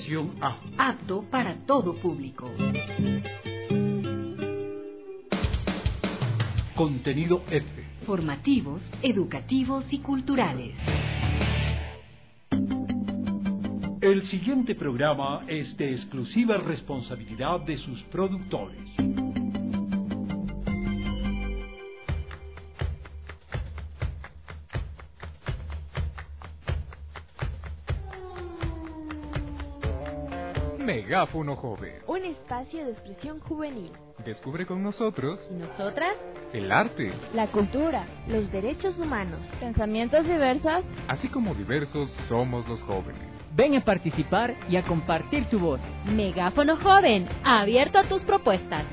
Clasificación A. Apto para todo público. Contenido F. Formativos, educativos y culturales. El siguiente programa es de exclusiva responsabilidad de sus productores. Megáfono Joven. Un espacio de expresión juvenil. Descubre con nosotros ¿Y nosotras? el arte, La cultura, los derechos humanos, pensamientos diversos. así como diversos somos los jóvenes. Ven a participar y a compartir tu voz. Megáfono Joven, abierto a tus propuestas.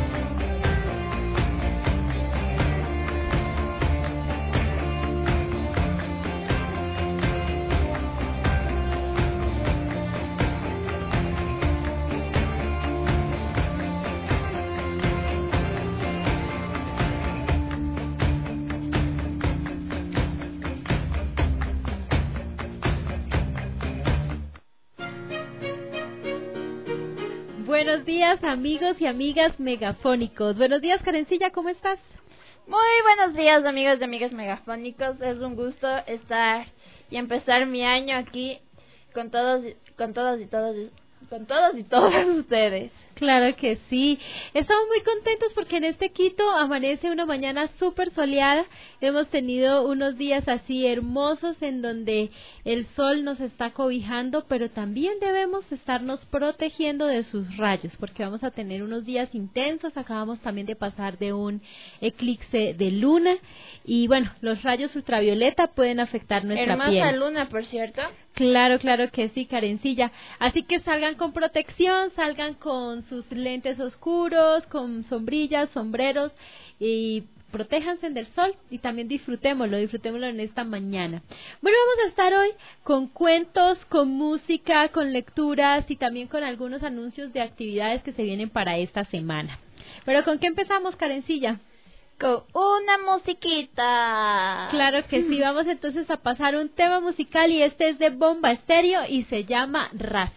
Buenos días, amigos y amigas megafónicos. Buenos días, Karencilla, ¿cómo estás? Muy buenos días, amigos y amigas megafónicos. Es un gusto estar y empezar mi año aquí con todos y todas ustedes. Claro que sí. Estamos muy contentos porque en este Quito amanece una mañana súper soleada. Hemos tenido unos días así hermosos en donde el sol nos está cobijando, pero también debemos estarnos protegiendo de sus rayos porque vamos a tener unos días intensos. Acabamos también de pasar de un eclipse de luna y bueno, los rayos ultravioleta pueden afectar nuestra piel. Hermosa luna, por cierto. Claro que sí, Karencilla. Así que salgan con protección, salgan con sus lentes oscuros, con sombrillas, sombreros y protéjanse del sol y también disfrutémoslo en esta mañana. Bueno, vamos a estar hoy con cuentos, con música, con lecturas y también con algunos anuncios de actividades que se vienen para esta semana. Pero ¿con qué empezamos, Karencilla? Con una musiquita. Claro que sí, vamos entonces a pasar un tema musical y este es de Bomba Estéreo y se llama Raza.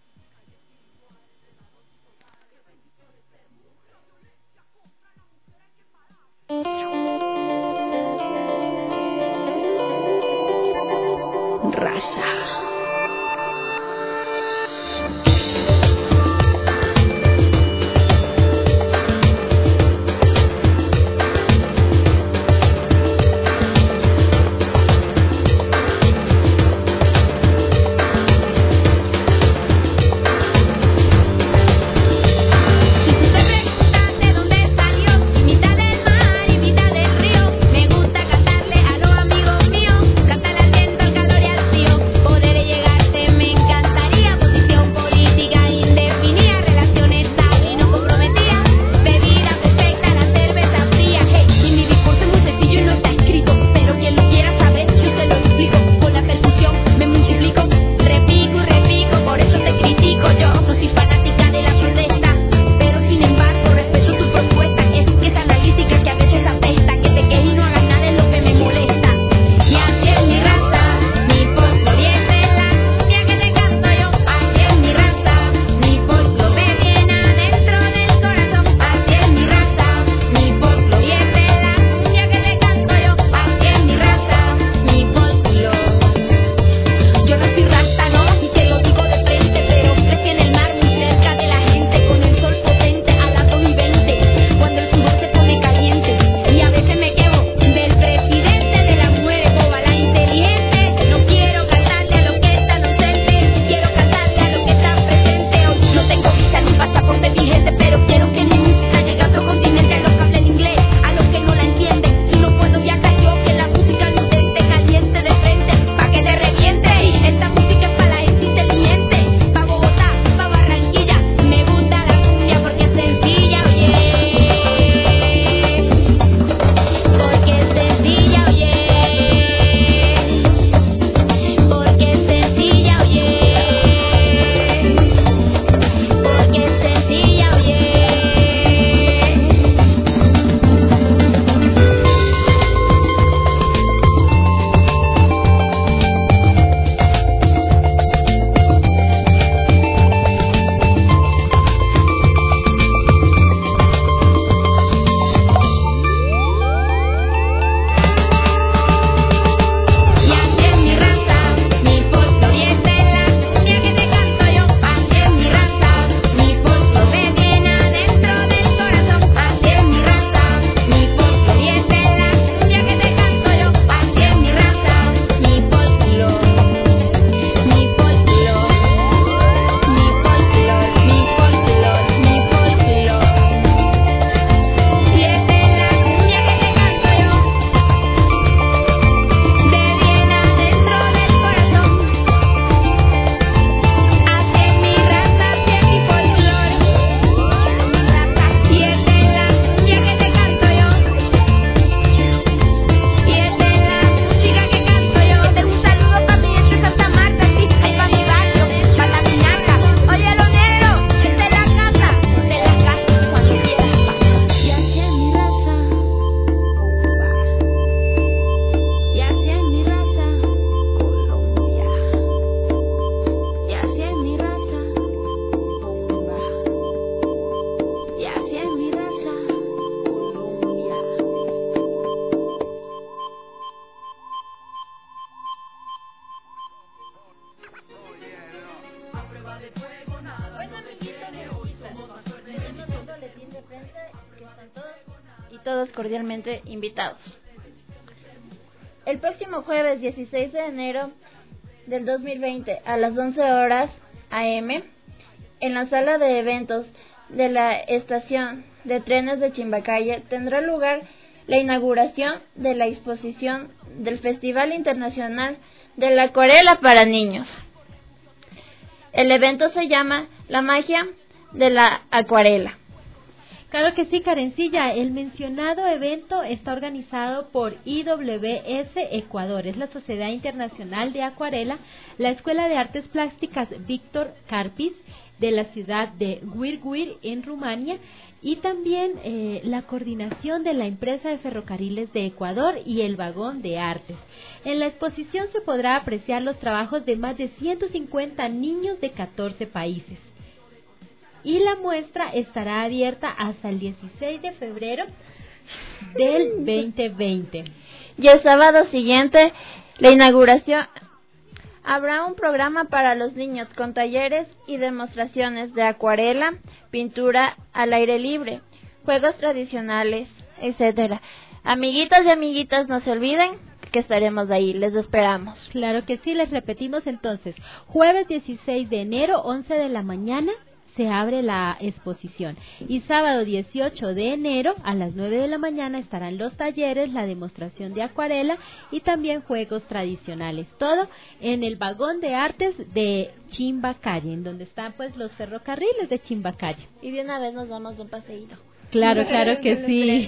Raza. Bueno, amiguitos y amiguitas, tenemos un boletín de prensa que están todos y todos cordialmente invitados. El próximo jueves 16 de enero del 2020 a las 11 horas a.m. en la sala de eventos de la estación de trenes de Chimbacalle tendrá lugar la inauguración de la exposición del Festival Internacional de la Acuarela para Niños. El evento se llama La Magia de la Acuarela. Claro que sí, Karencilla. El mencionado evento está organizado por IWS Ecuador, es la Sociedad Internacional de Acuarela, la Escuela de Artes Plásticas Víctor Carpis de la ciudad de Guirguir en Rumania y también la coordinación de la empresa de ferrocarriles de Ecuador y el Vagón de Artes. En la exposición se podrá apreciar los trabajos de más de 150 niños de 14 países. Y la muestra estará abierta hasta el 16 de febrero del 2020. Y el sábado siguiente, la inauguración, habrá un programa para los niños con talleres y demostraciones de acuarela, pintura al aire libre, juegos tradicionales, etcétera. Amiguitos y amiguitas, no se olviden que estaremos ahí, les esperamos. Claro que sí, les repetimos entonces, jueves 16 de enero, 11 de la mañana, se abre la exposición y sábado 18 de enero a las 9 de la mañana estarán los talleres, la demostración de acuarela y también juegos tradicionales, todo en el Vagón de Artes de Chimbacalle, en donde están pues los ferrocarriles de Chimbacalle. Y de una vez nos damos un paseíto. Claro, claro que sí.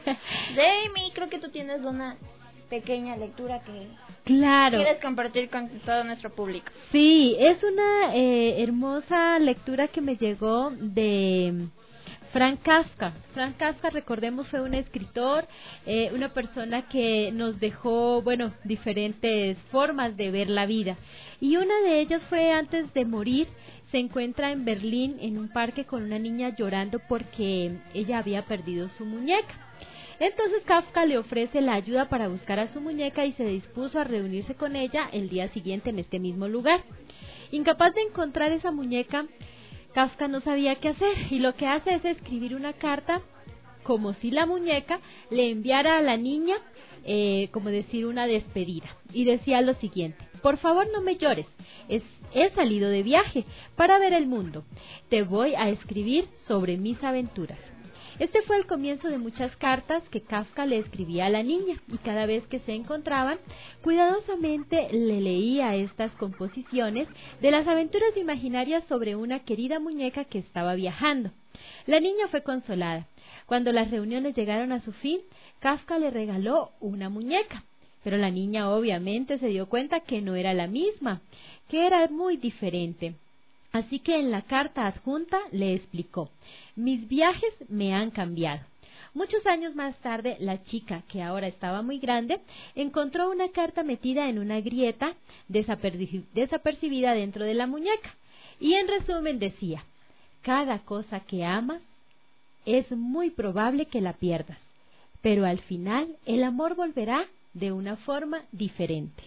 Demi, creo que tú tienes una pequeña lectura que claro quieres compartir con todo nuestro público. Sí, es una hermosa lectura que me llegó de Franz Kafka. Franz Kafka, recordemos, fue un escritor, una persona que nos dejó, bueno, diferentes formas de ver la vida. Y una de ellas fue antes de morir. Se encuentra en Berlín en un parque con una niña llorando porque ella había perdido su muñeca. Entonces Kafka le ofrece la ayuda para buscar a su muñeca y se dispuso a reunirse con ella el día siguiente en este mismo lugar. Incapaz de encontrar esa muñeca, Kafka no sabía qué hacer y lo que hace es escribir una carta como si la muñeca le enviara a la niña, como decir, una despedida. Y decía lo siguiente: por favor, no me llores, he salido de viaje para ver el mundo. Te voy a escribir sobre mis aventuras. Este fue el comienzo de muchas cartas que Kafka le escribía a la niña y cada vez que se encontraban, cuidadosamente le leía estas composiciones de las aventuras imaginarias sobre una querida muñeca que estaba viajando. La niña fue consolada. Cuando las reuniones llegaron a su fin, Kafka le regaló una muñeca, pero la niña obviamente se dio cuenta que no era la misma, que era muy diferente. Así que en la carta adjunta le explicó: mis viajes me han cambiado. Muchos años más tarde, la chica, que ahora estaba muy grande, encontró una carta metida en una grieta desapercibida dentro de la muñeca. Y en resumen decía: cada cosa que amas es muy probable que la pierdas, pero al final el amor volverá de una forma diferente.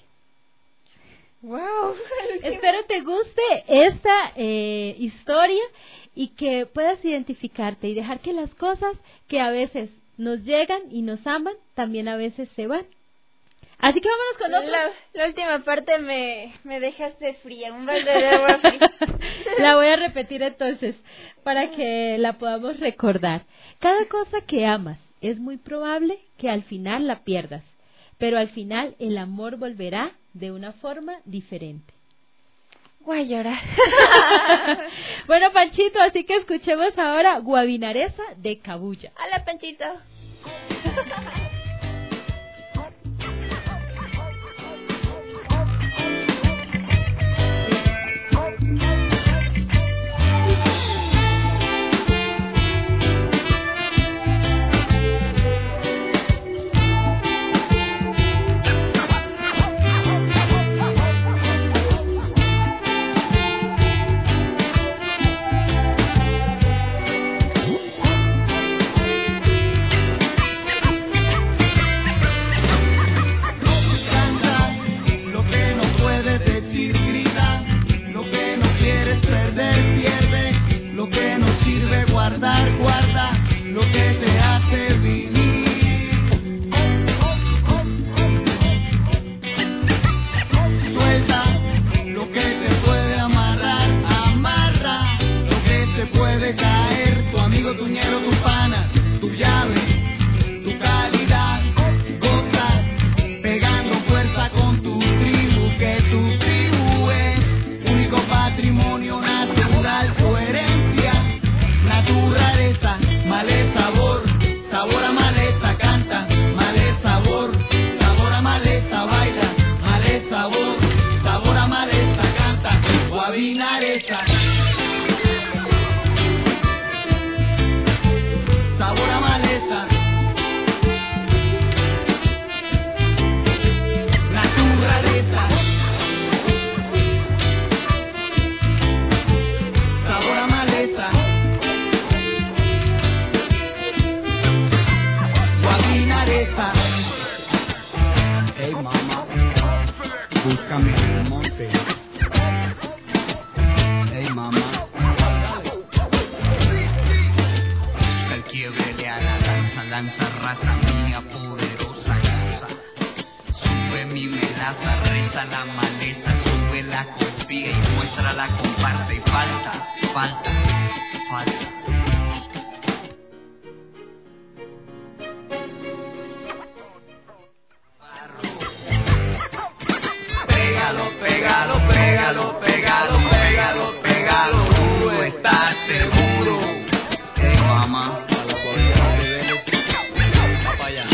Wow. Espero te guste esta historia y que puedas identificarte y dejar que las cosas que a veces nos llegan y nos aman también a veces se van. Así que vámonos con otro. La última parte me dejaste fría, un balde de agua fría. La voy a repetir entonces para que la podamos recordar. Cada cosa que amas es muy probable que al final la pierdas, pero al final el amor volverá de una forma diferente. Voy a llorar. Bueno, Panchito, así que escuchemos ahora Guabinaresa de Cabuya. Hola, Panchito. maleza. Sabor a maleza. Naturaleza. Sabor a maleza. Guabinareza. Hey mamá, búscame en el monte. Hey mamá. El quiebre de a la lanza, lanza raza mía poderosa lanza. Sube mi melaza, reza la maleza, sube la confía y muestra la comparsa y falta, falta, falta. Pégalo, pégalo, pégalo, pégalo, pégalo, pégalo, duro, estás seguro. Hey mamá, a la policía de Vélez, va para allá.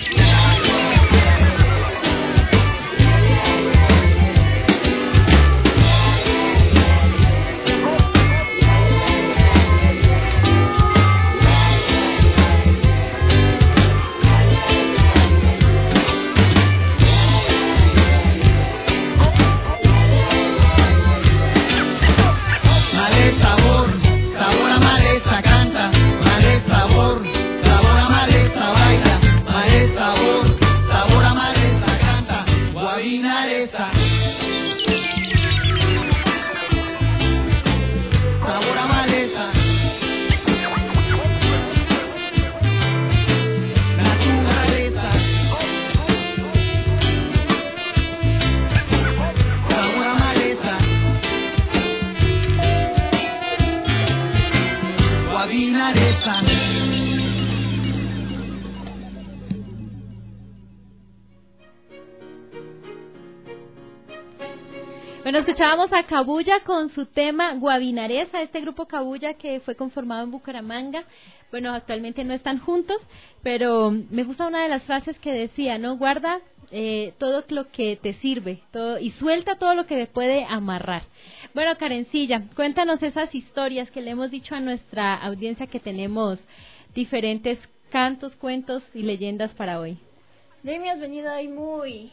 Bueno, escuchábamos a Cabuya con su tema Guabinareza, este grupo Cabuya que fue conformado en Bucaramanga. Bueno, actualmente no están juntos, pero me gusta una de las frases que decía, ¿no? Guarda todo lo que te sirve todo, y suelta todo lo que te puede amarrar. Bueno, Karencilla, cuéntanos esas historias que le hemos dicho a nuestra audiencia que tenemos diferentes cantos, cuentos y leyendas para hoy. Demi, has venido hoy muy...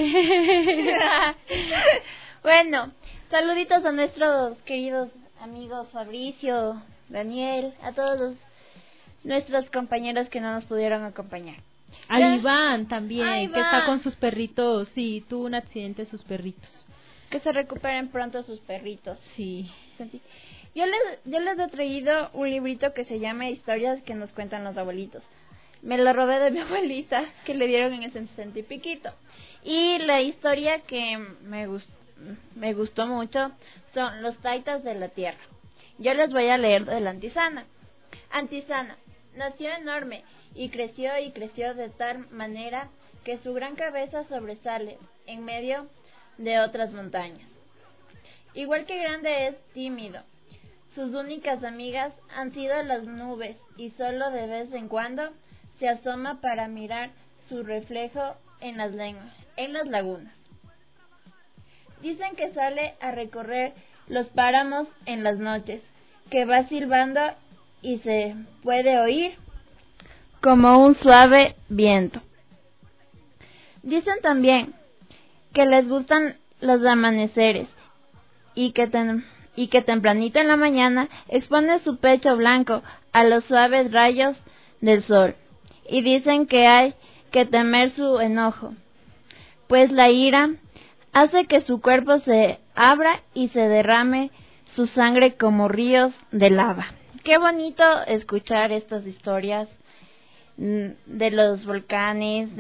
Bueno, saluditos a nuestros queridos amigos Fabricio, Daniel, a todos nuestros compañeros que no nos pudieron acompañar. A Iván también, que está con sus perritos, sí, tuvo un accidente sus perritos. Que se recuperen pronto sus perritos. Sí. Yo les he traído un librito que se llama Historias que nos cuentan los abuelitos. Me lo robé de mi abuelita, que le dieron en el 60 y piquito. Y la historia que me gustó mucho son los taitas de la tierra. Yo les voy a leer de la Antisana. Antisana nació enorme y creció de tal manera que su gran cabeza sobresale en medio de otras montañas. Igual que grande es tímido. Sus únicas amigas han sido las nubes y solo de vez en cuando se asoma para mirar su reflejo en las lagunas. Dicen que sale a recorrer los páramos en las noches, que va silbando y se puede oír como un suave viento. Dicen también que les gustan los amaneceres y que tempranito en la mañana expone su pecho blanco a los suaves rayos del sol. Y dicen que hay que temer su enojo, pues la ira hace que su cuerpo se abra y se derrame su sangre como ríos de lava. Qué bonito escuchar estas historias de los volcanes,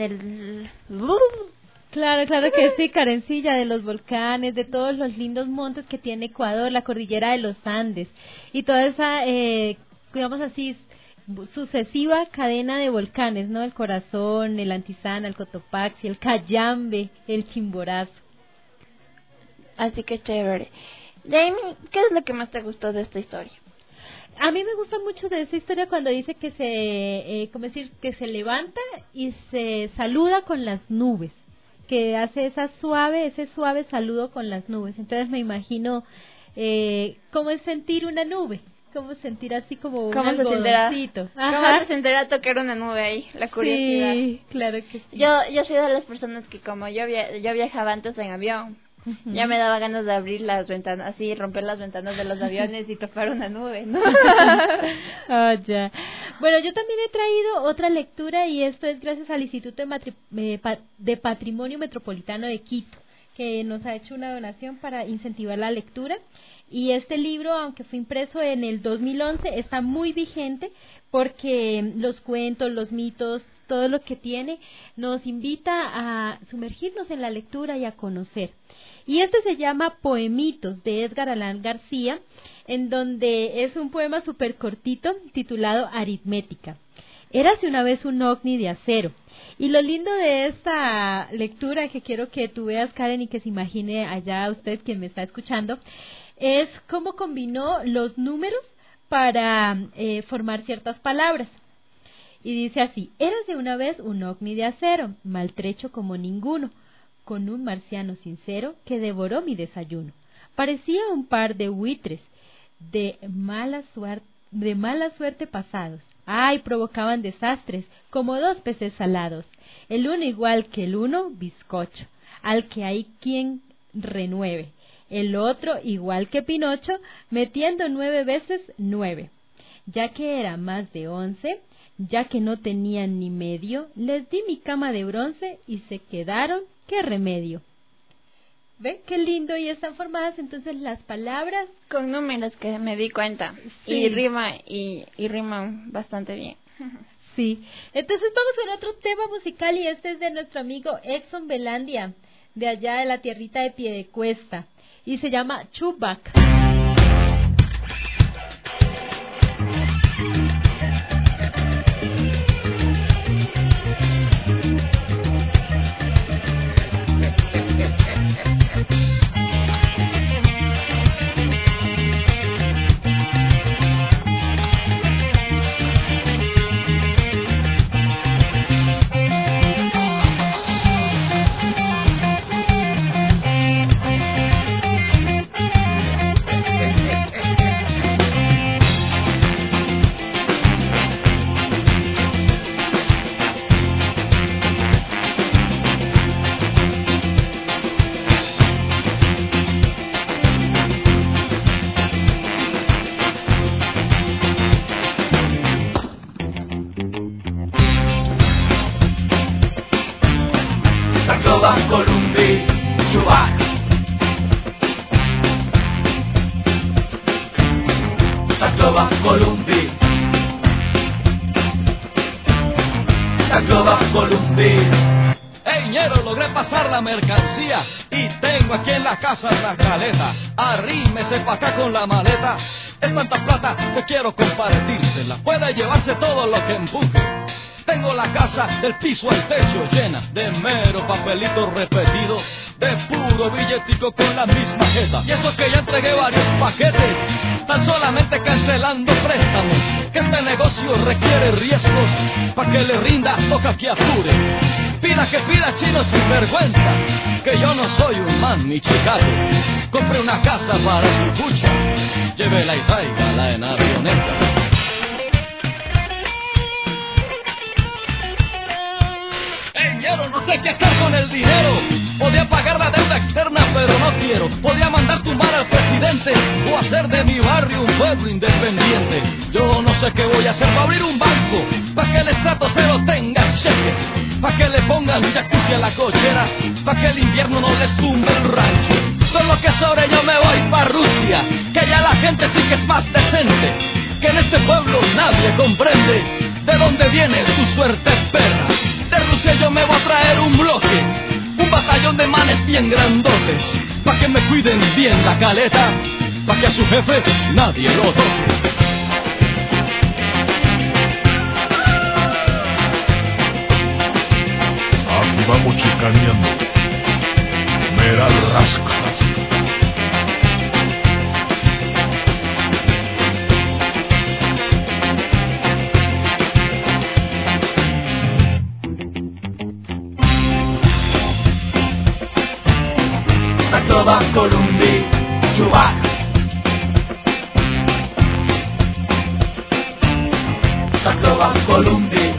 Claro que sí, Karencilla, de los volcanes, de todos los lindos montes que tiene Ecuador, la cordillera de los Andes y toda esa, digamos así, sucesiva cadena de volcanes, ¿no? El Corazón, el Antisana, el Cotopaxi, el Cayambe, el Chimborazo. Así que chévere. Jamie, ¿qué es lo que más te gustó de esta historia? A mí me gusta mucho de esa historia cuando dice que que se levanta y se saluda con las nubes, que hace ese suave saludo con las nubes. Entonces me imagino cómo es sentir una nube, cómo sentir así como un ¿Cómo se algodoncito. ¿Cómo se sentirá tocar una nube ahí? La curiosidad. Sí, claro que sí. Yo soy de las personas que como yo viajaba antes en avión, ya me daba ganas de abrir las ventanas, así romper las ventanas de los aviones y tocar una nube, ¿no? Oh, ya. Bueno, yo también he traído otra lectura y esto es gracias al Instituto de Patrimonio Metropolitano de Quito, que nos ha hecho una donación para incentivar la lectura. Y este libro, aunque fue impreso en el 2011, está muy vigente porque los cuentos, los mitos, todo lo que tiene, nos invita a sumergirnos en la lectura y a conocer. Y este se llama Poemitos, de Edgar Allan García, en donde es un poema súper cortito titulado Aritmética. Érase una vez un ovni de acero. Y lo lindo de esta lectura, que quiero que tú veas, Karen, y que se imagine allá usted quien me está escuchando, es cómo combinó los números para formar ciertas palabras. Y dice así: érase una vez un ovni de acero, maltrecho como ninguno, con un marciano sincero que devoró mi desayuno. Parecía un par de buitres de mala suerte pasados. Ay, provocaban desastres como dos peces salados. El uno igual que el uno, bizcocho, al que hay quien renueve. El otro igual que Pinocho, metiendo 9 veces 9. Ya que era más de 11, ya que no tenían ni medio, les di mi cama de bronce y se quedaron, qué remedio. ¿Ven qué lindo? Y están formadas entonces las palabras con números, que me di cuenta. Sí. Y riman bastante bien. Sí. Entonces vamos con otro tema musical y este es de nuestro amigo Exxon Belandia, de allá de la tierrita de Piedecuesta, y se llama Chubac. Mercancía y tengo aquí en la casa la caleta. Arrímese pa' acá con la maleta. Es tanta plata que quiero compartírsela. Puede llevarse todo lo que empuje. Tengo la casa del piso al techo llena de mero papelito repetido, de puro billetico con la misma jeta. Y eso que ya entregué varios paquetes, tan solamente cancelando préstamos. Que este negocio requiere riesgos, pa' que le rinda toca que apure. Pida que pida, chino sin vergüenza, que yo no soy un man ni chicato. Compre una casa para su pucha, llévela y tráigala en avioneta. Yo no sé qué hacer con el dinero. Podía pagar la deuda externa, pero no quiero. Podía mandar tumbar al presidente o hacer de mi barrio un pueblo independiente. Yo no sé qué voy a hacer para abrir un banco, para que el estrato cero tenga cheques, para que le pongan jacuzzi a la cochera, para que el invierno no les tumbe el rancho. Solo que sobre yo me voy para Rusia, que allá la gente sí que es más decente, que en este pueblo nadie comprende de dónde viene su suerte perra. De Rusia yo me voy a traer un bloque, un batallón de manes bien grandotes, pa' que me cuiden bien la caleta, pa' que a su jefe nadie lo toque. Aquí vamos chicaneando, mera rasca. Columbia, Chubac, Columbia.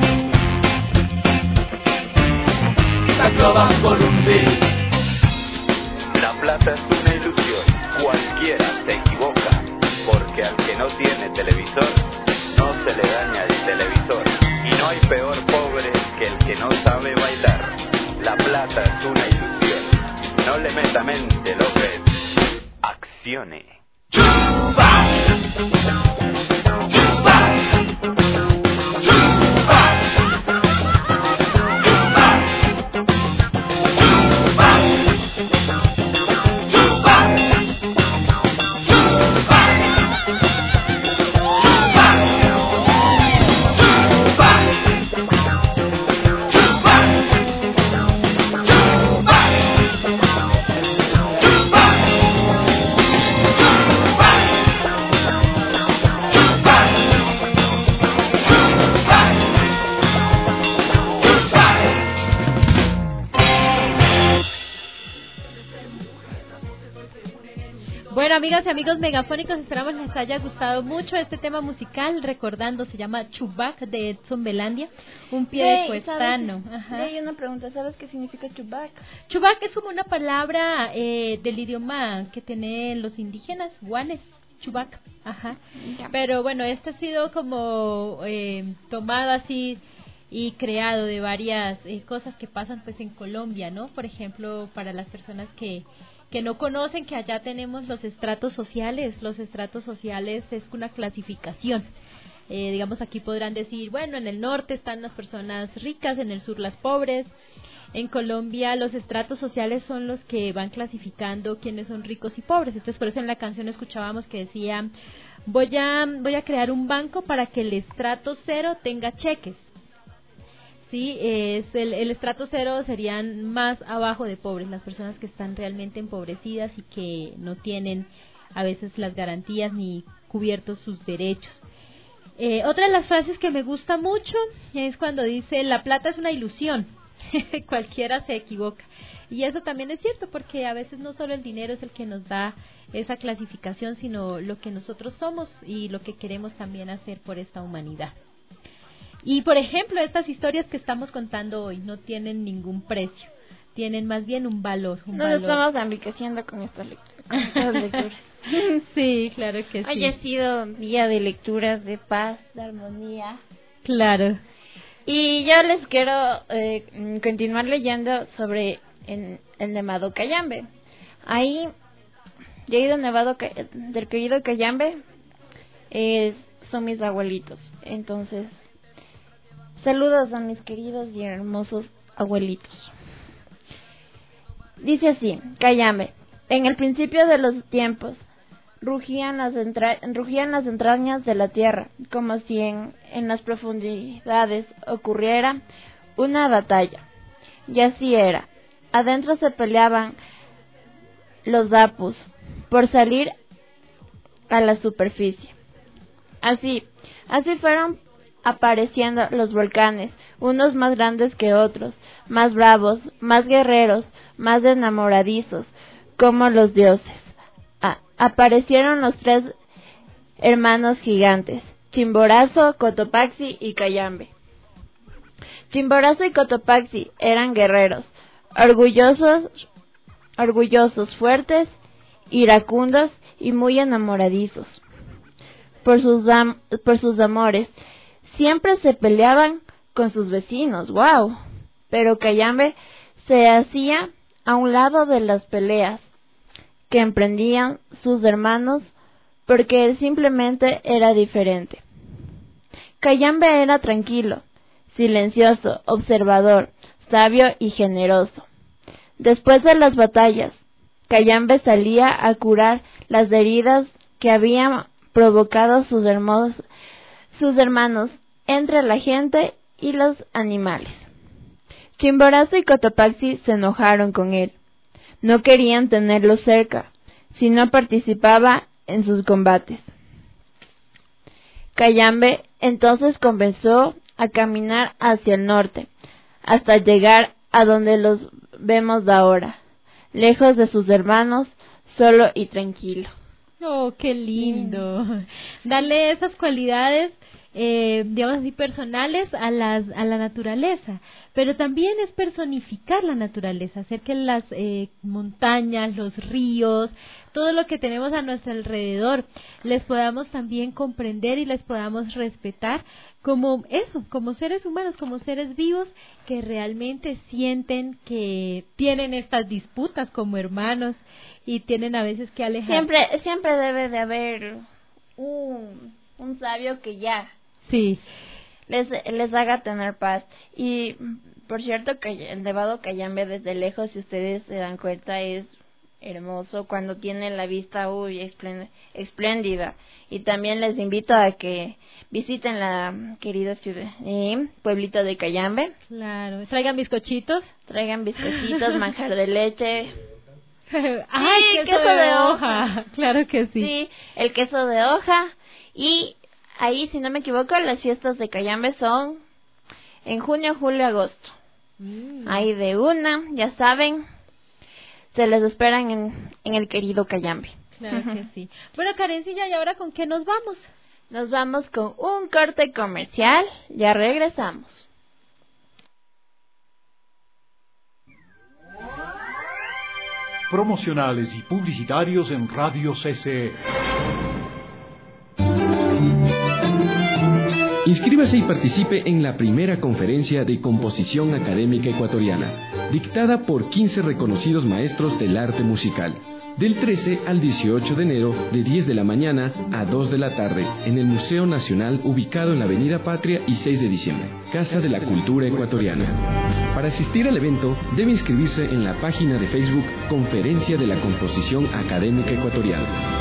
Tacloban Columbia. La plata es una ilusión, cualquiera se equivoca, porque al que no tiene televisor, no se le daña el televisor. Y no hay peor pobre que el que no sabe bailar. La plata es una ilusión, no le meta mente, López. Accione. Bueno, amigas y amigos megafónicos, esperamos les haya gustado mucho este tema musical. Recordando, se llama Chubac de Edson Belandia, un pie de cuestano. Hay una pregunta, ¿sabes qué significa Chubac? Chubac es como una palabra del idioma que tienen los indígenas, guanes. Chubac, ajá. Ya. Pero bueno, este ha sido como tomado así y creado de varias cosas que pasan pues en Colombia, ¿no? Por ejemplo, para las personas que no conocen que allá tenemos los estratos sociales. Los estratos sociales es una clasificación. Digamos, aquí podrán decir, bueno, en el norte están las personas ricas, en el sur las pobres. En Colombia los estratos sociales son los que van clasificando quiénes son ricos y pobres. Entonces, por eso en la canción escuchábamos que decía, voy a crear un banco para que el estrato 0 tenga cheques. Sí, es el estrato 0 serían más abajo de pobres, las personas que están realmente empobrecidas y que no tienen a veces las garantías ni cubiertos sus derechos. Otra de las frases que me gusta mucho es cuando dice, la plata es una ilusión, cualquiera se equivoca. Y eso también es cierto, porque a veces no solo el dinero es el que nos da esa clasificación, sino lo que nosotros somos y lo que queremos también hacer por esta humanidad. Y, por ejemplo, estas historias que estamos contando hoy no tienen ningún precio, tienen más bien un valor. Nos estamos enriqueciendo con estas lecturas. Sí, claro que sí. Hoy ha sido día de lecturas, de paz, de armonía. Claro. Y yo les quiero continuar leyendo sobre el Nevado Cayambe. Ahí, del querido Cayambe, son mis abuelitos. Entonces, saludos a mis queridos y hermosos abuelitos. Dice así, Cayambe. En el principio de los tiempos, rugían las entrañas de la tierra, como si en las profundidades ocurriera una batalla. Y así era. Adentro se peleaban los apus por salir a la superficie. Así fueron apareciendo los volcanes, unos más grandes que otros, más bravos, más guerreros, más enamoradizos, como los dioses. Aparecieron los 3 hermanos gigantes, Chimborazo, Cotopaxi y Cayambe. Chimborazo y Cotopaxi eran guerreros, orgullosos, fuertes, iracundos y muy enamoradizos. Por sus amores, siempre se peleaban con sus vecinos, ¡wow! Pero Cayambe se hacía a un lado de las peleas que emprendían sus hermanos porque él simplemente era diferente. Cayambe era tranquilo, silencioso, observador, sabio y generoso. Después de las batallas, Cayambe salía a curar las heridas que habían provocado sus hermanos entre la gente y los animales. Chimborazo y Cotopaxi se enojaron con él. No querían tenerlo cerca, si no participaba en sus combates. Cayambe entonces comenzó a caminar hacia el norte, hasta llegar a donde los vemos ahora, lejos de sus hermanos, solo y tranquilo. Oh, qué lindo. Darle esas cualidades digamos así, personales a la naturaleza, pero también es personificar la naturaleza, hacer que las montañas, los ríos, todo lo que tenemos a nuestro alrededor, les podamos también comprender y les podamos respetar como eso, como seres humanos, como seres vivos que realmente sienten que tienen estas disputas como hermanos y tienen a veces que alejar. Siempre debe de haber un sabio que ya sí les haga tener paz. Y por cierto que el Nevado Cayambe desde lejos, si ustedes se dan cuenta, es hermoso cuando tiene la vista espléndida. Y también les invito a que visiten la querida ciudad, pueblito de Cayambe. Claro, traigan bizcochitos, manjar de leche. ¡Ay, queso de hoja! Claro que sí. Sí, el queso de hoja. Y ahí, si no me equivoco, las fiestas de Cayambe son en junio, julio, agosto. Ahí de una, ya saben, se les esperan en el querido Cayambe. Claro que sí. Bueno, Karencilla, ¿y ahora con qué nos vamos? Nos vamos con un corte comercial. Ya regresamos. Promocionales y publicitarios en Radio CCE. Inscríbase y participe en la primera conferencia de composición académica ecuatoriana, dictada por 15 reconocidos maestros del arte musical, del 13 al 18 de enero, de 10 de la mañana a 2 de la tarde, en el Museo Nacional, ubicado en la Avenida Patria y 6 de diciembre, Casa de la Cultura Ecuatoriana. Para asistir al evento, debe inscribirse en la página de Facebook Conferencia de la Composición Académica Ecuatoriana.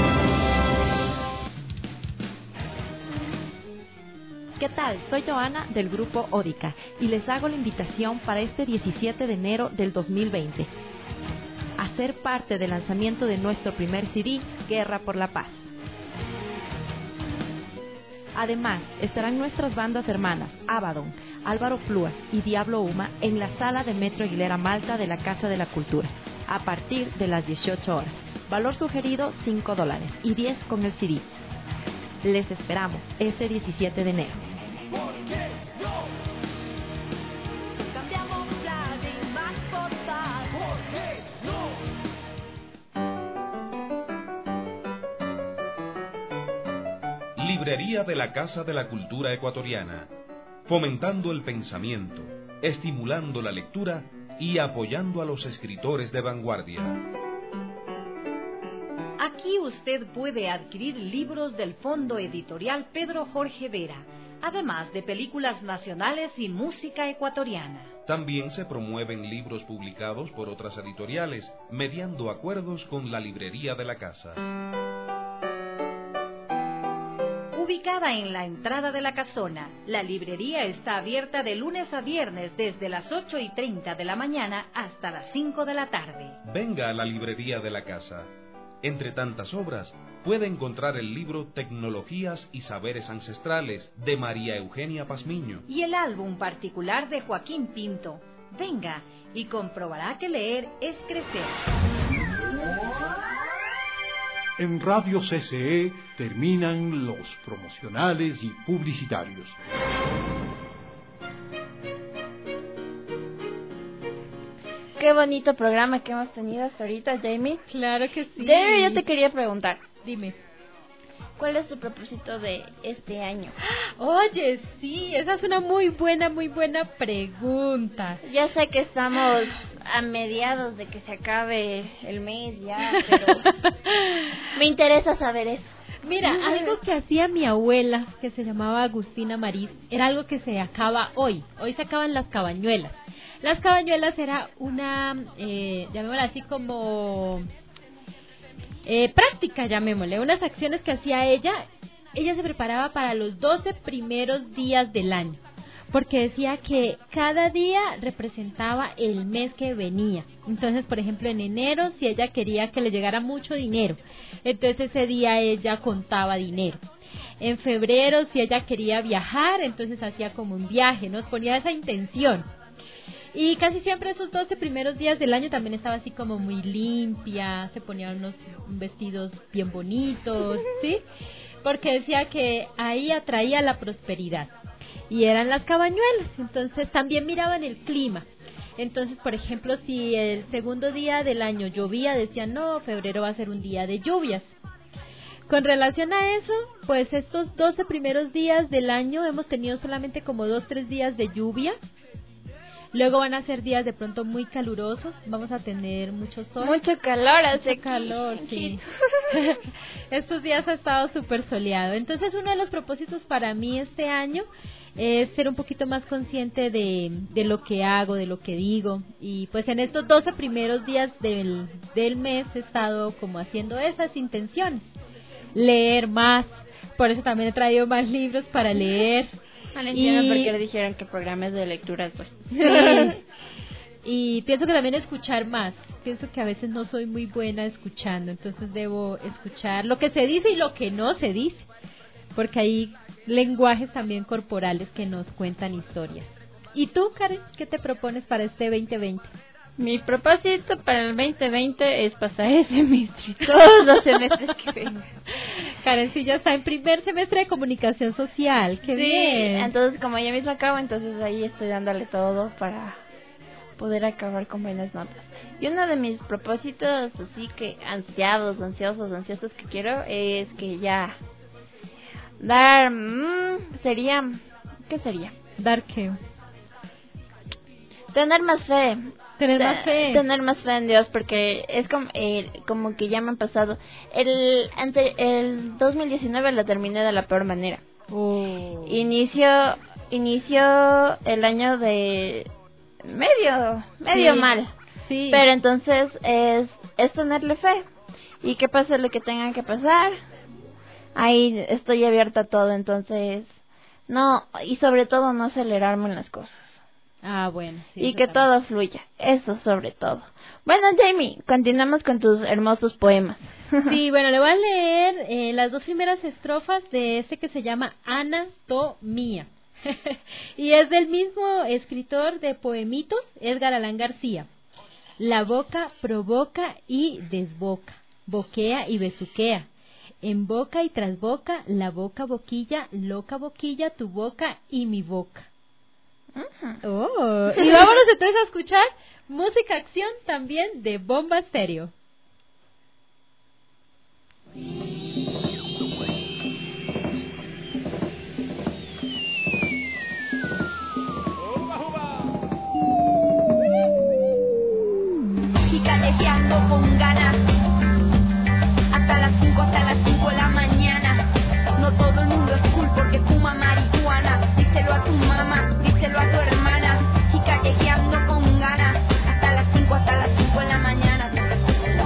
¿Qué tal? Soy Joana del grupo Ódica y les hago la invitación para este 17 de enero del 2020 a ser parte del lanzamiento de nuestro primer CD, Guerra por la Paz. Además, estarán nuestras bandas hermanas, Abaddon, Álvaro Plúas y Diablo Uma en la sala de Metro Aguilera Malta de la Casa de la Cultura, a partir de las 18 horas. Valor sugerido $5 y 10 con el CD. Les esperamos este 17 de enero. Librería de la Casa de la Cultura Ecuatoriana, fomentando el pensamiento, estimulando la lectura y apoyando a los escritores de vanguardia. Aquí usted puede adquirir libros del Fondo Editorial Pedro Jorge Vera, además de películas nacionales y música ecuatoriana. También se promueven libros publicados por otras editoriales, mediando acuerdos con la Librería de la Casa. Ubicada en la entrada de la casona, la librería está abierta de lunes a viernes desde las 8:30 de la mañana hasta las 5 de la tarde. Venga a la Librería de la Casa. Entre tantas obras, puede encontrar el libro Tecnologías y Saberes Ancestrales, de María Eugenia Pazmiño. Y el álbum particular de Joaquín Pinto. Venga y comprobará que leer es crecer. En Radio CCE terminan los promocionales y publicitarios. Qué bonito programa que hemos tenido hasta ahorita, Jamie. Claro que sí. Jamie, yo te quería preguntar. Dime. ¿Cuál es tu propósito de este año? Oye, sí, esa es una muy buena pregunta. Ya sé que estamos a mediados de que se acabe el mes ya, pero me interesa saber eso. Mira, algo que hacía mi abuela, que se llamaba Agustina Mariz, era algo que se acaba hoy. Hoy se acaban las cabañuelas. Las cabañuelas era una, llamémosla así como práctica, llamémosle, unas acciones que hacía ella. Ella se preparaba para los 12 primeros días del año, porque decía que cada día representaba el mes que venía. Entonces, por ejemplo, en enero, si ella quería que le llegara mucho dinero, entonces ese día ella contaba dinero. En febrero, si ella quería viajar, entonces hacía como un viaje, ¿no? Ponía esa intención. Y casi siempre esos 12 primeros días del año también estaba así como muy limpia, se ponía unos vestidos bien bonitos, ¿sí? porque decía que ahí atraía la prosperidad. Y eran las cabañuelas, entonces también miraban el clima. Entonces, por ejemplo, si el segundo día del año llovía, decían, no, febrero va a ser un día de lluvias. Con relación a eso, pues estos 12 primeros días del año hemos tenido solamente como 2-3 días de lluvia. Luego van a ser días de pronto muy calurosos, vamos a tener mucho sol. Mucho calor, mucho calor, sí. Estos días ha estado súper soleado. Entonces, uno de los propósitos para mí este año es ser un poquito más consciente de lo que hago, de lo que digo. Y pues en estos 12 primeros días del mes he estado como haciendo esas intenciones. Leer más, por eso también he traído más libros para leer. No entiendo por qué le dijeron que programas de lectura soy. Sí. Y pienso que también escuchar más. Pienso que a veces no soy muy buena escuchando, entonces debo escuchar lo que se dice y lo que no se dice, porque hay lenguajes también corporales que nos cuentan historias. ¿Y tú, Karen, qué te propones para este 2020? Mi propósito para el 2020 es pasar el semestre, todos los semestres que vengan. Karencilla está en primer semestre de comunicación social, qué bien. Entonces como yo misma acabo, entonces ahí estoy dándole todo para poder acabar con buenas notas. Y uno de mis propósitos así que ansiosos que quiero es que ya dar, sería, ¿qué sería? ¿Dar qué? Tener más fe. Tener más fe. Tener más fe en Dios, porque es como que ya me han pasado. El 2019 lo terminé de la peor manera. Inicio el año de medio mal. Sí. Pero entonces es tenerle fe. Y que pase lo que tenga que pasar. Ahí estoy abierta a todo, entonces no, y sobre todo no acelerarme en las cosas. Ah, bueno, sí. Y que todo fluya, eso sobre todo. Bueno, Jamie, continuamos con tus hermosos poemas. Sí, bueno, le voy a leer las 2 primeras estrofas de ese que se llama Anatomía. Y es del mismo escritor de poemitos, Edgar Allan García. La boca provoca y desboca, boquea y besuquea. En boca y tras boca, la boca boquilla, loca boquilla, tu boca y mi boca. Oh, y vámonos entonces a escuchar música acción también de Bomba Estéreo. Y caleteando con ganas hasta las 5 de la mañana. No todo el mundo es cool porque fuma marihuana. Díselo a tu mamá, díselo a tu hermana. Y callejeando con ganas hasta las 5 de la mañana.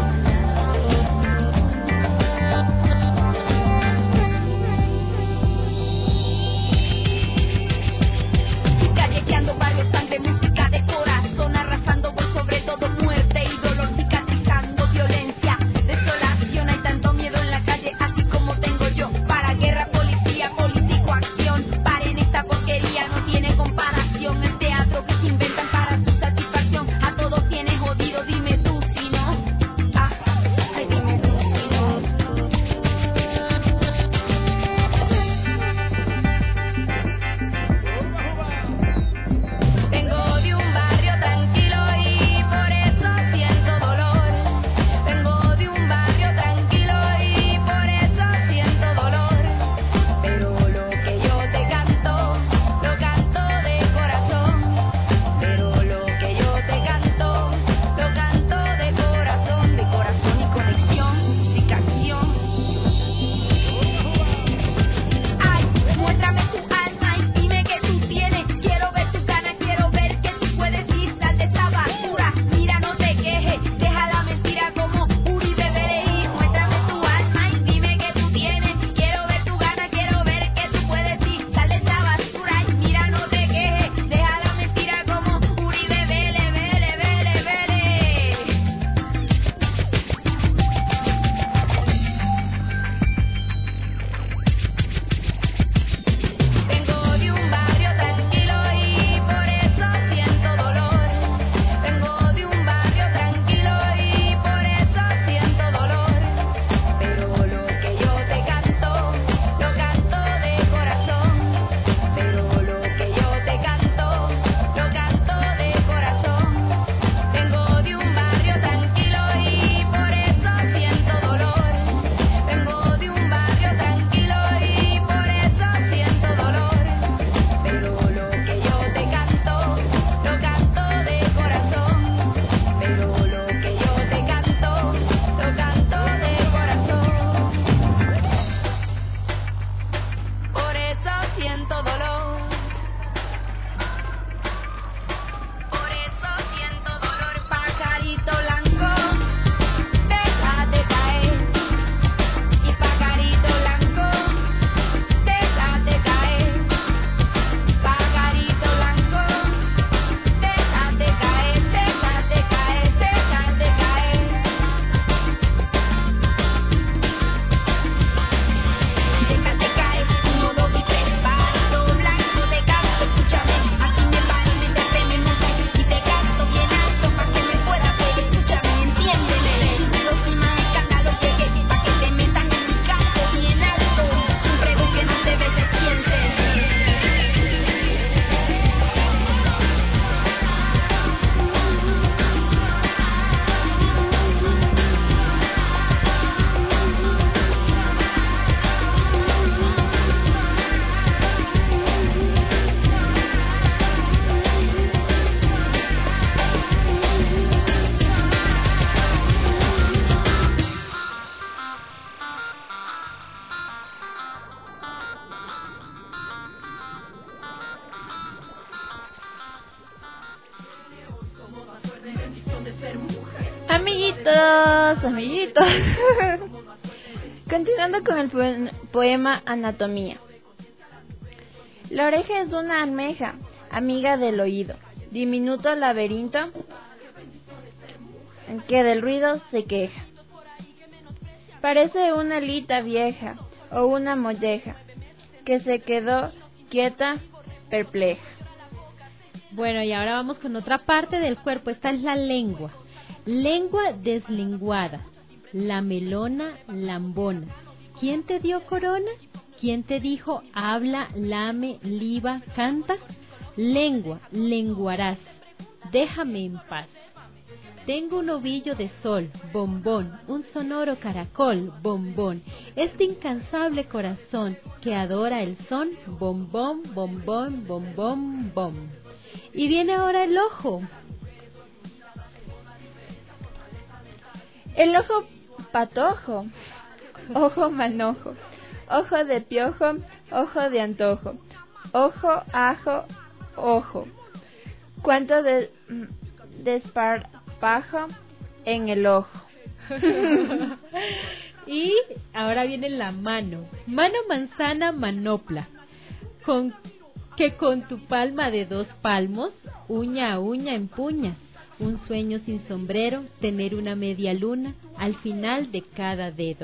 amiguitos, amiguitos. Continuando con el poema Anatomía. La oreja es una almeja, amiga del oído, diminuto laberinto que del ruido se queja. Parece una alita vieja o una molleja que se quedó quieta, perpleja. Bueno, y ahora vamos con otra parte del cuerpo. Esta es la lengua. Lengua deslenguada, la melona lambona. ¿Quién te dio corona? ¿Quién te dijo habla, lame, liba, canta? Lengua, lenguarás, déjame en paz. Tengo un ovillo de sol, bombón, un sonoro caracol, bombón. Este incansable corazón que adora el son, bombón, bombón, bombón, bom. Y viene ahora el ojo. El ojo patojo, ojo manojo, ojo de piojo, ojo de antojo, ojo, ajo, ojo. Cuánto de desparpajo en el ojo. Y ahora viene la mano. Mano, manzana, manopla. Que con tu palma de 2 palmos, uña a uña empuñas. Un sueño sin sombrero, tener una media luna al final de cada dedo.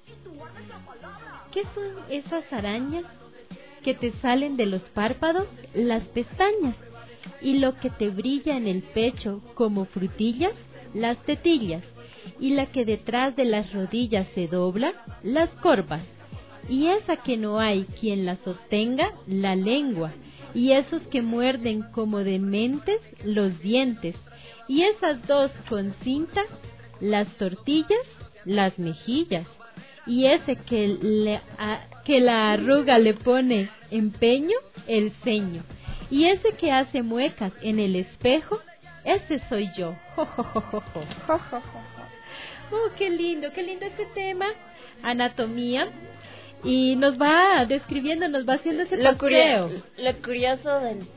¿Qué son esas arañas que te salen de los párpados? Las pestañas. Y lo que te brilla en el pecho como frutillas, las tetillas. Y la que detrás de las rodillas se dobla, las corvas. Y esa que no hay quien la sostenga, la lengua. Y esos que muerden como dementes, los dientes. Y esas 2 con cinta, las tortillas, las mejillas. Y ese que la arruga le pone empeño, el ceño. Y ese que hace muecas en el espejo, ese soy yo. Jo, jo, jo, jo, jo. Jo, jo, jo, jo. Oh, qué lindo este tema. Anatomía. Y nos va describiendo, nos va haciendo ese paseo. Lo curioso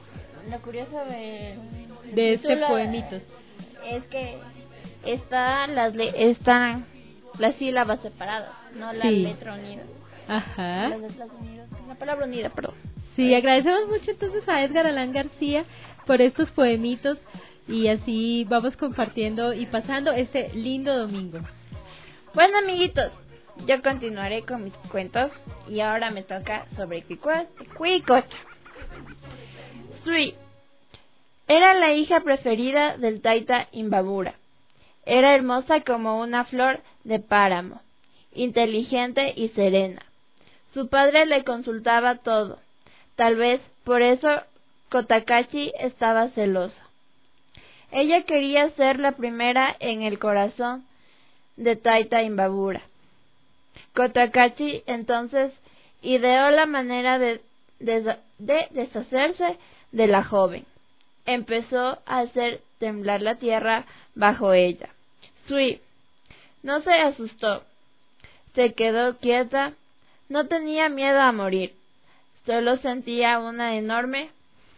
de este poemito es que están las sílabas separadas, no la letra unida. Ajá. Las letras unidas, la palabra unida, perdón. Sí, agradecemos mucho entonces a Edgar Allan García por estos poemitos y así vamos compartiendo y pasando este lindo domingo. Bueno, amiguitos, yo continuaré con mis cuentos y ahora me toca sobre Cuicocha. Sui era la hija preferida del Taita Imbabura. Era hermosa como una flor de páramo, inteligente y serena. Su padre le consultaba todo. Tal vez por eso Cotacachi estaba celoso. Ella quería ser la primera en el corazón de Taita Imbabura. Cotacachi entonces ideó la manera de deshacerse de la joven. Empezó a hacer temblar la tierra bajo ella. Sui no se asustó, se quedó quieta, no tenía miedo a morir, solo sentía una enorme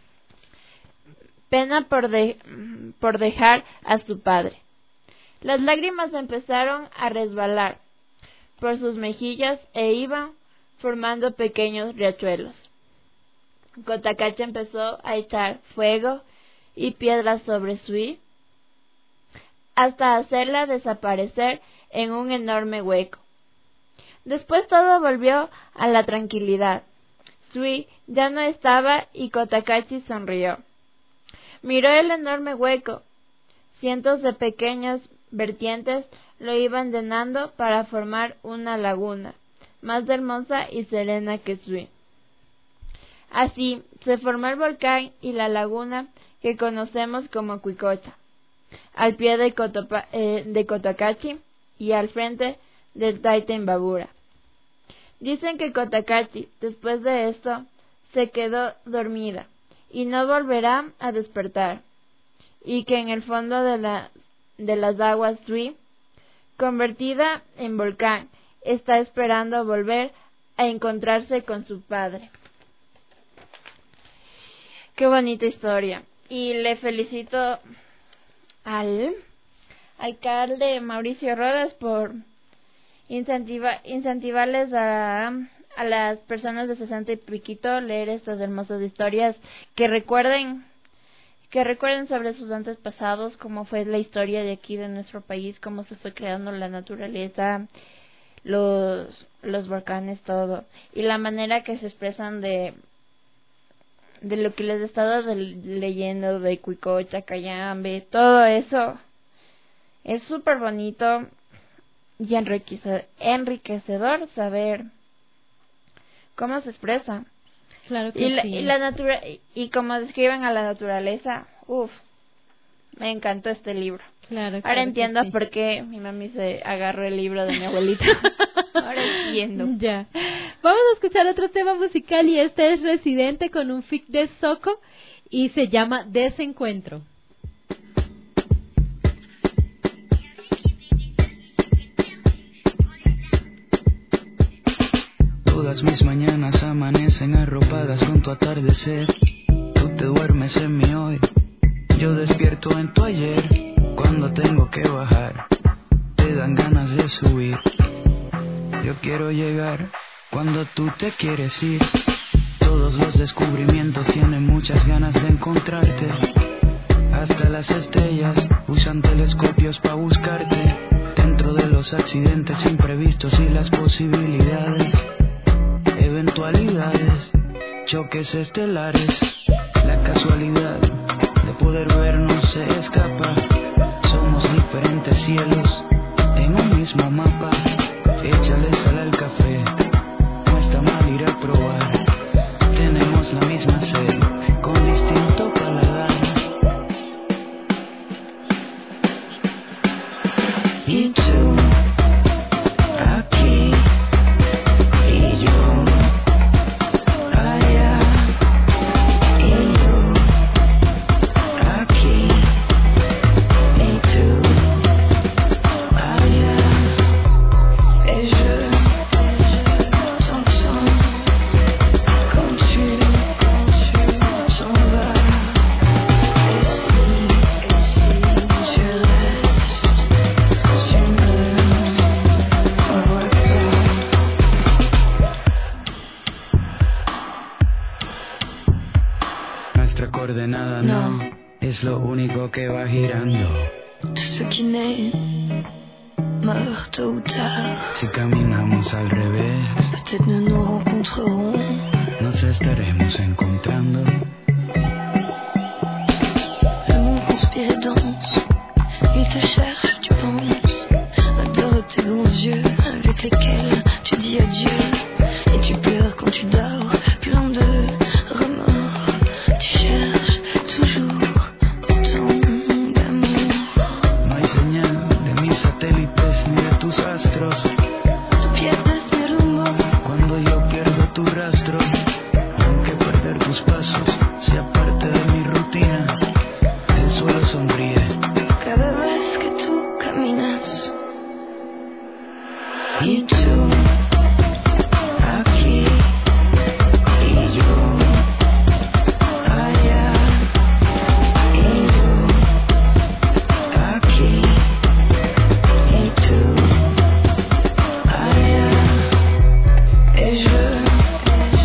pena por dejar a su padre. Las lágrimas empezaron a resbalar por sus mejillas e iban formando pequeños riachuelos. Cotacachi empezó a echar fuego y piedras sobre Sui hasta hacerla desaparecer en un enorme hueco. Después todo volvió a la tranquilidad. Sui ya no estaba y Cotacachi sonrió. Miró el enorme hueco. Cientos de pequeñas vertientes lo iban llenando para formar una laguna, más hermosa y serena que Sui. Así se formó el volcán y la laguna que conocemos como Cuicocha, al pie de Cotacachi y al frente del Taita Imbabura. Dicen que Cotacachi, después de esto, se quedó dormida y no volverá a despertar, y que en el fondo de las aguas Sui, convertida en volcán, está esperando volver a encontrarse con su padre. Qué bonita historia. Y le felicito alcalde Mauricio Rodas por incentivarles a las personas de 60 y piquito leer estas hermosas historias que recuerden sobre sus antepasados, cómo fue la historia de aquí de nuestro país, cómo se fue creando la naturaleza, los volcanes, todo, y la manera que se expresan de lo que les he estado leyendo de Cuicocha, Cayambe, todo eso es súper bonito y enriquecedor saber cómo se expresa. Claro que sí. Y cómo describen a la naturaleza. Me encantó este libro. Ahora entiendo por qué mi mami se agarró el libro de mi abuelita. Ahora entiendo. Ya. Vamos a escuchar otro tema musical y este es Residente con un fic de Soco y se llama Desencuentro. Todas mis mañanas amanecen arropadas con tu atardecer. Tú te duermes en mi hoy, yo despierto en tu ayer. Cuando tengo que bajar, te dan ganas de subir. Yo quiero llegar cuando tú te quieres ir. Todos los descubrimientos tienen muchas ganas de encontrarte. Hasta las estrellas usan telescopios para buscarte. Dentro de los accidentes imprevistos y las posibilidades, eventualidades, choques estelares, la casualidad de poder vernos se escapa. Somos diferentes cielos en un mismo mapa. Échale sal al café, no está mal ir a probar. Tenemos la misma sed con distinto paladar. Y tú aquí y yo allá, y yo aquí y tú allá, et je t'entends quand tu s'en vas. Et si tu restes, tu ne vois pas. Nuestra coordenada no es lo único que va girando. Tout ce qui naît meurt tôt ou tard. Si caminamos al revés, Peut-être nous nous rencontrerons. nos estaremos encontrando. Le monde conspire et danse. Il te cherche, tu penses. Adore tes bons yeux avec lesquels tu dis adieu. Et tu pleures quand tu dors, plein de remords. Tu cherches toujours autant d'amour. No hay señal de mis satélites ni de tus astros. Tú pierdes mi rumbo Cuando yo pierdo tu rastro, aunque perder tus pasos sea parte de mi rutina, el suelo sonríe. cada vez que tú caminas. Y tú aquí y yo allá, y yo aquí y tú allá, et je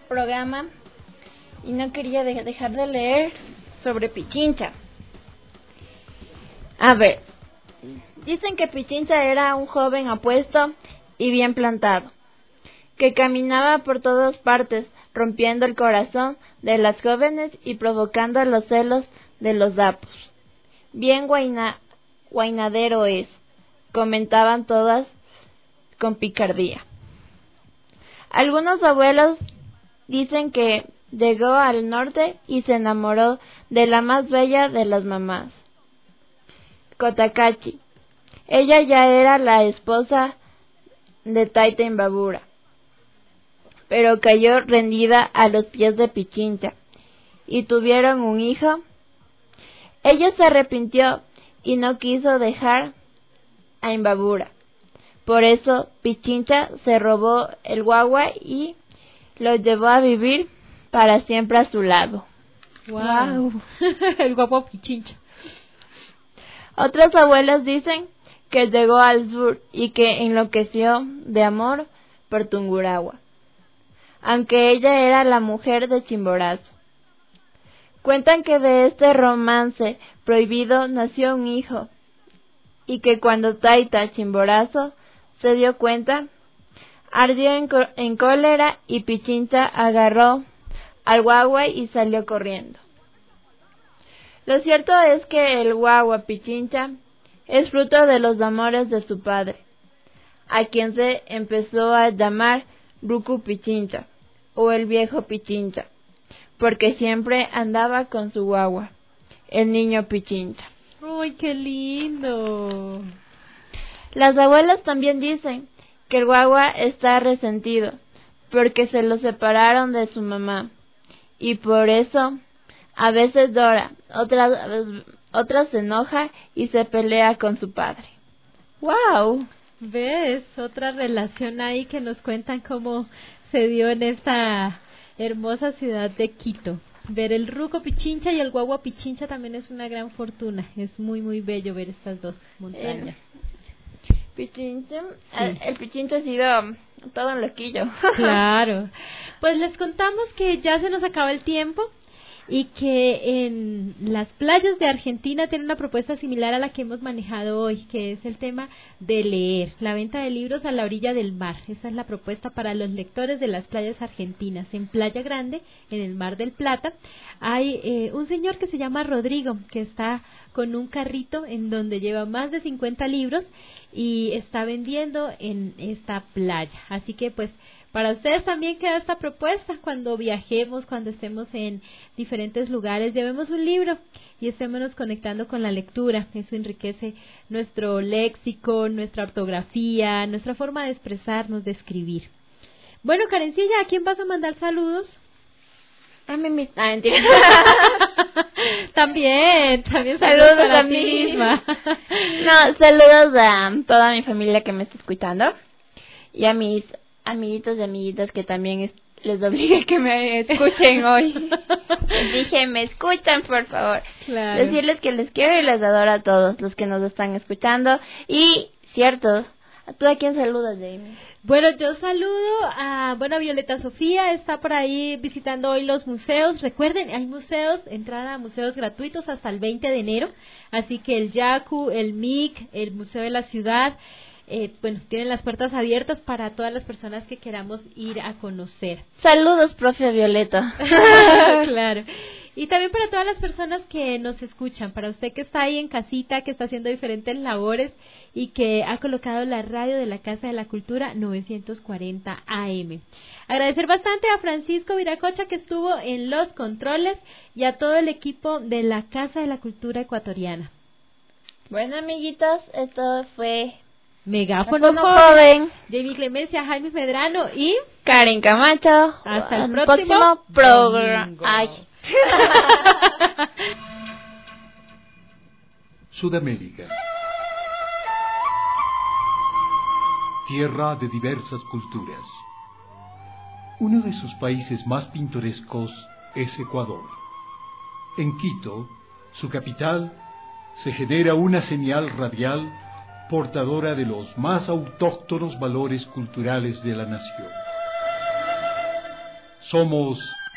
programa y no quería dejar de leer sobre Pichincha. A ver, dicen que Pichincha era un joven apuesto y bien plantado, que caminaba por todas partes, rompiendo el corazón de las jóvenes y provocando los celos de los dapos. Bien guainadero es, comentaban todas con picardía. Algunos abuelos dicen que llegó al norte y se enamoró de la más bella de las mamás, Cotacachi. Ella ya era la esposa de Taita Imbabura, pero cayó rendida a los pies de Pichincha y tuvieron un hijo. Ella se arrepintió y no quiso dejar a Imbabura. Por eso Pichincha se robó el guagua y lo llevó a vivir para siempre a su lado. Wow. El guapo Pichincha. Otras abuelas dicen que llegó al sur y que enloqueció de amor por Tungurahua, aunque ella era la mujer de Chimborazo. Cuentan que de este romance prohibido nació un hijo, y que cuando Taita Chimborazo se dio cuenta, ardió en cólera y Pichincha agarró al guagua y salió corriendo. Lo cierto es que el guagua Pichincha es fruto de los amores de su padre, a quien se empezó a llamar Ruku Pichincha, o el viejo Pichincha, porque siempre andaba con su guagua, el niño Pichincha. ¡Ay, qué lindo! Las abuelas también dicen que el guagua está resentido, porque se lo separaron de su mamá, y por eso a veces llora, otras se enoja y se pelea con su padre. ¡Wow! ¿Ves? Otra relación ahí que nos cuentan cómo se dio en esta hermosa ciudad de Quito. Ver el Ruco Pichincha y el guagua Pichincha también es una gran fortuna. Es muy, muy bello ver estas dos montañas. Pichincha, sí. El Pichincha ha sido todo un loquillo. Claro. Pues les contamos que ya se nos acaba el tiempo y que en las playas de Argentina tienen una propuesta similar a la que hemos manejado hoy, que es el tema de leer, la venta de libros a la orilla del mar. Esa es la propuesta para los lectores de las playas argentinas. En Playa Grande, en el Mar del Plata, hay un señor que se llama Rodrigo, que está con un carrito en donde lleva más de 50 libros y está vendiendo en esta playa. Así que pues para ustedes también queda esta propuesta: cuando viajemos, cuando estemos en diferentes lugares, llevemos un libro y estémonos conectando con la lectura. Eso enriquece nuestro léxico, nuestra ortografía, nuestra forma de expresarnos, de escribir. Bueno, Karencilla, ¿a quién vas a mandar saludos? A mí misma. Mentira. También saludos para ti misma. No, saludos a toda mi familia que me está escuchando y a mis amiguitos y amiguitas que también les obligué que me escuchen hoy. Les dije, me escuchan, por favor. Claro. Decirles que les quiero y les adoro a todos los que nos están escuchando. Y, cierto, ¿tú a quién saludas, Jamie? Bueno, yo saludo a Violeta Sofía, está por ahí visitando hoy los museos. Recuerden, hay museos, entrada a museos gratuitos hasta el 20 de enero. Así que el Yacu, el MIC, el Museo de la Ciudad, tienen las puertas abiertas para todas las personas que queramos ir a conocer. Saludos, profe Violeta. Claro. Y también para todas las personas que nos escuchan, para usted que está ahí en casita, que está haciendo diferentes labores y que ha colocado la radio de la Casa de la Cultura 940 AM. Agradecer bastante a Francisco Viracocha, que estuvo en los controles, y a todo el equipo de la Casa de la Cultura Ecuatoriana. Bueno, amiguitos, esto fue Megáfono Joven. Jamie Clemencia, Jaime Medrano y Karen Camacho. Hasta el próximo programa. Sudamérica, tierra de diversas culturas. Uno de sus países más pintorescos es Ecuador. En Quito, su capital, se genera una señal radial portadora de los más autóctonos valores culturales de la nación. Somos